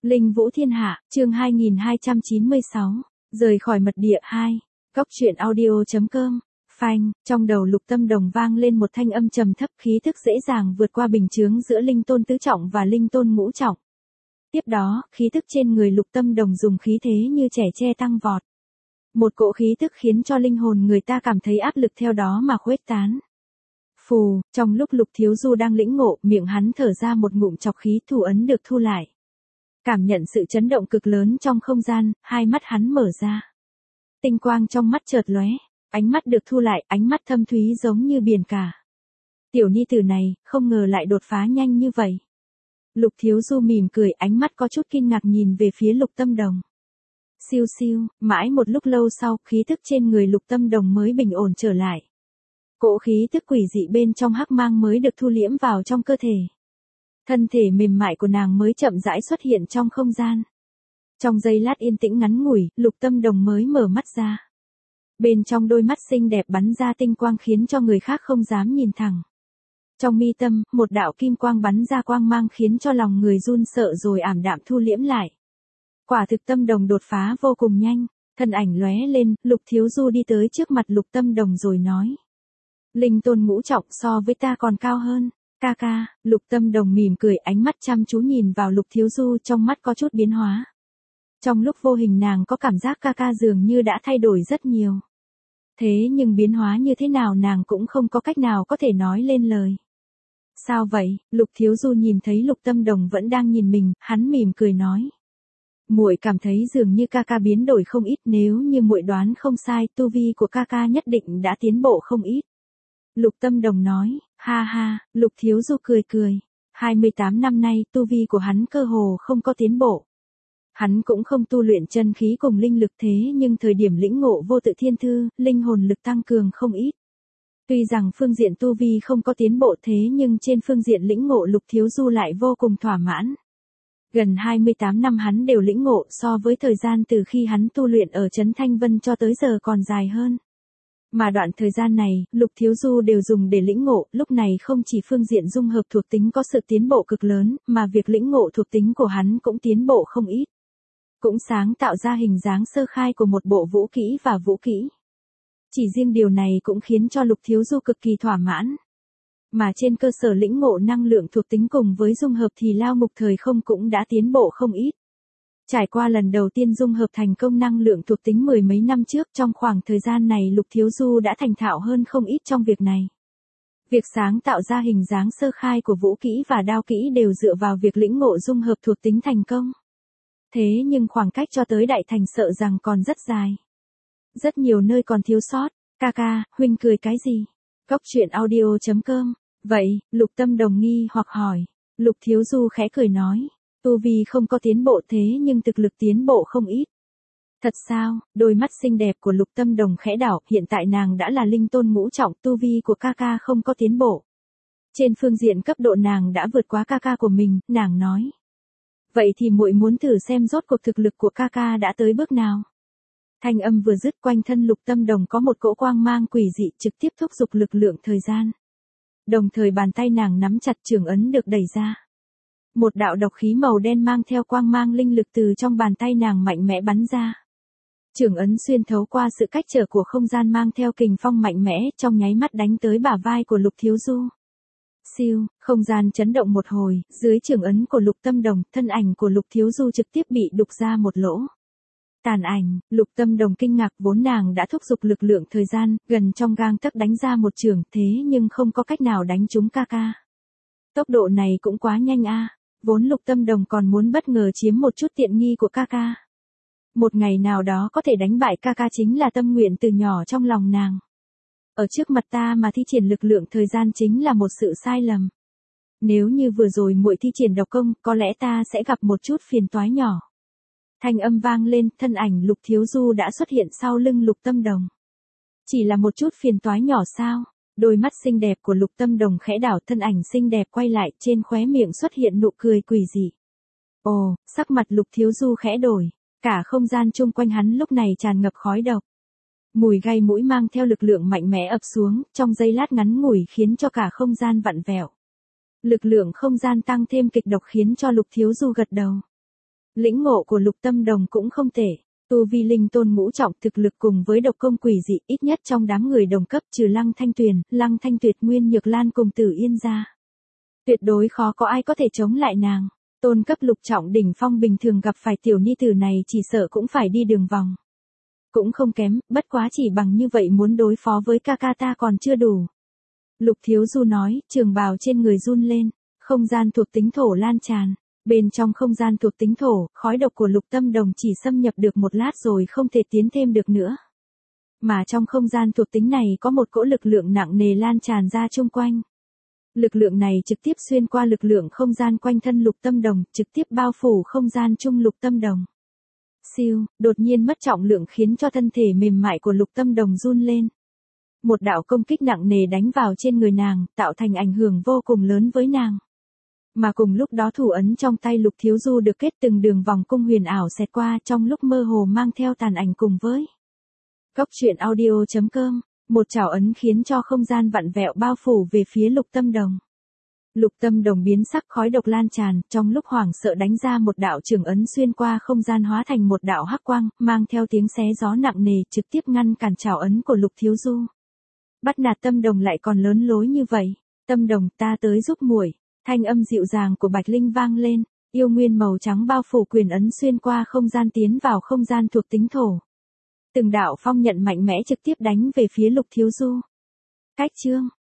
Linh Vũ Thiên Hạ, chương 2296, rời khỏi mật địa 2, góc truyện audio.com, phanh, trong đầu Lục Tâm Đồng vang lên một thanh âm trầm thấp, khí thức dễ dàng vượt qua bình chướng giữa linh tôn tứ trọng và linh tôn ngũ trọng. Tiếp đó, khí thức trên người Lục Tâm Đồng dùng khí thế như trẻ tre tăng vọt. Một cỗ khí thức khiến cho linh hồn người ta cảm thấy áp lực theo đó mà khuếch tán. Phù, trong lúc Lục Thiếu Du đang lĩnh ngộ, miệng hắn thở ra một ngụm chọc khí, thủ ấn được thu lại. Cảm nhận sự chấn động cực lớn trong không gian, hai mắt hắn mở ra. Tinh quang trong mắt chợt lóe, ánh mắt được thu lại, ánh mắt thâm thúy giống như biển cả. Tiểu ni tử này, không ngờ lại đột phá nhanh như vậy. Lục Thiếu Du mỉm cười, ánh mắt có chút kinh ngạc nhìn về phía Lục Tâm Đồng. Siêu siêu, mãi một lúc lâu sau, khí thức trên người Lục Tâm Đồng mới bình ổn trở lại. Cỗ khí thức quỷ dị bên trong hắc mang mới được thu liễm vào trong cơ thể. Thân thể mềm mại của nàng mới chậm rãi xuất hiện trong không gian. Trong giây lát yên tĩnh ngắn ngủi, Lục Tâm Đồng mới mở mắt ra. Bên trong đôi mắt xinh đẹp bắn ra tinh quang khiến cho người khác không dám nhìn thẳng. Trong mi tâm, một đạo kim quang bắn ra quang mang khiến cho lòng người run sợ rồi ảm đạm thu liễm lại. Quả thực Tâm Đồng đột phá vô cùng nhanh, thân ảnh lóe lên, Lục Thiếu Du đi tới trước mặt Lục Tâm Đồng rồi nói. Linh tôn ngũ trọng so với ta còn cao hơn. Ca ca, Lục Tâm Đồng mỉm cười, ánh mắt chăm chú nhìn vào Lục Thiếu Du, trong mắt có chút biến hóa. Trong lúc vô hình nàng có cảm giác ca ca dường như đã thay đổi rất nhiều. Thế nhưng biến hóa như thế nào nàng cũng không có cách nào có thể nói lên lời. Sao vậy? Lục Thiếu Du nhìn thấy Lục Tâm Đồng vẫn đang nhìn mình, hắn mỉm cười nói. Muội cảm thấy dường như ca ca biến đổi không ít, nếu như muội đoán không sai, tu vi của ca ca nhất định đã tiến bộ không ít. Lục Tâm Đồng nói, ha ha, Lục Thiếu Du cười cười. 28 năm nay, tu vi của hắn cơ hồ không có tiến bộ. Hắn cũng không tu luyện chân khí cùng linh lực, thế nhưng thời điểm lĩnh ngộ vô tự thiên thư, linh hồn lực tăng cường không ít. Tuy rằng phương diện tu vi không có tiến bộ, thế nhưng trên phương diện lĩnh ngộ Lục Thiếu Du lại vô cùng thỏa mãn. Gần 28 năm hắn đều lĩnh ngộ, so với thời gian từ khi hắn tu luyện ở Trấn Thanh Vân cho tới giờ còn dài hơn. Mà đoạn thời gian này, Lục Thiếu Du đều dùng để lĩnh ngộ, lúc này không chỉ phương diện dung hợp thuộc tính có sự tiến bộ cực lớn, mà việc lĩnh ngộ thuộc tính của hắn cũng tiến bộ không ít. Cũng sáng tạo ra hình dáng sơ khai của một bộ vũ kỹ và vũ kỹ. Chỉ riêng điều này cũng khiến cho Lục Thiếu Du cực kỳ thỏa mãn. Mà trên cơ sở lĩnh ngộ năng lượng thuộc tính cùng với dung hợp thì Lao Ngục Thời Không cũng đã tiến bộ không ít. Trải qua lần đầu tiên dung hợp thành công năng lượng thuộc tính mười mấy năm trước, trong khoảng thời gian này Lục Thiếu Du đã thành thạo hơn không ít trong việc này. Việc sáng tạo ra hình dáng sơ khai của vũ kỹ và đao kỹ đều dựa vào việc lĩnh ngộ dung hợp thuộc tính thành công. Thế nhưng khoảng cách cho tới đại thành sợ rằng còn rất dài. Rất nhiều nơi còn thiếu sót. Ca ca, huynh cười cái gì? Góc truyện audio.com. Vậy, Lục Tâm Đồng nghi hoặc hỏi. Lục Thiếu Du khẽ cười nói. Tu vi không có tiến bộ thế nhưng thực lực tiến bộ không ít. Thật sao? Đôi mắt xinh đẹp của Lục Tâm Đồng khẽ đảo, hiện tại nàng đã là linh tôn ngũ trọng, tu vi của ca ca không có tiến bộ. Trên phương diện cấp độ nàng đã vượt quá ca ca của mình, nàng nói. Vậy thì muội muốn thử xem rốt cuộc thực lực của ca ca đã tới bước nào. Thanh âm vừa dứt, quanh thân Lục Tâm Đồng có một cỗ quang mang quỷ dị trực tiếp thúc giục lực lượng thời gian. Đồng thời bàn tay nàng nắm chặt trường ấn được đẩy ra. Một đạo độc khí màu đen mang theo quang mang linh lực từ trong bàn tay nàng mạnh mẽ bắn ra. Trường ấn xuyên thấu qua sự cách trở của không gian mang theo kình phong mạnh mẽ, trong nháy mắt đánh tới bả vai của Lục Thiếu Du. Siêu, không gian chấn động một hồi, dưới trường ấn của Lục Tâm Đồng, thân ảnh của Lục Thiếu Du trực tiếp bị đục ra một lỗ. Tàn ảnh, Lục Tâm Đồng kinh ngạc, vốn nàng đã thúc giục lực lượng thời gian, gần trong gang tấc đánh ra một trường, thế nhưng không có cách nào đánh trúng ca ca. Tốc độ này cũng quá nhanh a. Vốn Lục Tâm Đồng còn muốn bất ngờ chiếm một chút tiện nghi của ca ca. Một ngày nào đó có thể đánh bại ca ca chính là tâm nguyện từ nhỏ trong lòng nàng. Ở trước mặt ta mà thi triển lực lượng thời gian chính là một sự sai lầm. Nếu như vừa rồi muội thi triển độc công, có lẽ ta sẽ gặp một chút phiền toái nhỏ. Thanh âm vang lên, thân ảnh Lục Thiếu Du đã xuất hiện sau lưng Lục Tâm Đồng. Chỉ là một chút phiền toái nhỏ sao? Đôi mắt xinh đẹp của Lục Tâm Đồng khẽ đảo, thân ảnh xinh đẹp quay lại, trên khóe miệng xuất hiện nụ cười quỷ dị. Ồ, sắc mặt Lục Thiếu Du khẽ đổi, cả không gian chung quanh hắn lúc này tràn ngập khói độc. Mùi gai mũi mang theo lực lượng mạnh mẽ ập xuống, trong giây lát ngắn ngủi khiến cho cả không gian vặn vẹo. Lực lượng không gian tăng thêm kịch độc khiến cho Lục Thiếu Du gật đầu. Lĩnh ngộ của Lục Tâm Đồng cũng không tệ. Tu vi linh tôn ngũ trọng thực lực cùng với độc công quỷ dị ít nhất trong đám người đồng cấp trừ Lăng Thanh Tuyền, Lăng Thanh Tuyệt, Nguyên Nhược Lan cùng Tử Yên ra. Tuyệt đối khó có ai có thể chống lại nàng. Tôn cấp lục trọng đỉnh phong bình thường gặp phải tiểu ni tử này chỉ sợ cũng phải đi đường vòng. Cũng không kém, bất quá chỉ bằng như vậy muốn đối phó với ca ca ta còn chưa đủ. Lục Thiếu Du nói, trường bào trên người run lên, không gian thuộc tính thổ lan tràn. Bên trong không gian thuộc tính thổ, khói độc của Lục Tâm Đồng chỉ xâm nhập được một lát rồi không thể tiến thêm được nữa. Mà trong không gian thuộc tính này có một cỗ lực lượng nặng nề lan tràn ra chung quanh. Lực lượng này trực tiếp xuyên qua lực lượng không gian quanh thân Lục Tâm Đồng, trực tiếp bao phủ không gian chung Lục Tâm Đồng. Siêu, đột nhiên mất trọng lượng khiến cho thân thể mềm mại của Lục Tâm Đồng run lên. Một đạo công kích nặng nề đánh vào trên người nàng, tạo thành ảnh hưởng vô cùng lớn với nàng. Mà cùng lúc đó thủ ấn trong tay Lục Thiếu Du được kết từng đường vòng cung huyền ảo xẹt qua trong lúc mơ hồ mang theo tàn ảnh cùng với. Góc truyện audio.com, một chảo ấn khiến cho không gian vặn vẹo bao phủ về phía Lục Tâm Đồng. Lục Tâm Đồng biến sắc khói độc lan tràn, trong lúc hoảng sợ đánh ra một đạo trường ấn xuyên qua không gian hóa thành một đạo hắc quang, mang theo tiếng xé gió nặng nề trực tiếp ngăn cản chảo ấn của Lục Thiếu Du. Bắt nạt Tâm Đồng lại còn lớn lối như vậy. Tâm Đồng, ta tới giúp muội. Thanh âm dịu dàng của Bạch Linh vang lên, yêu nguyên màu trắng bao phủ quyền ấn xuyên qua không gian tiến vào không gian thuộc tính thổ. Từng đạo phong nhận mạnh mẽ trực tiếp đánh về phía Lục Thiếu Du. Cách chương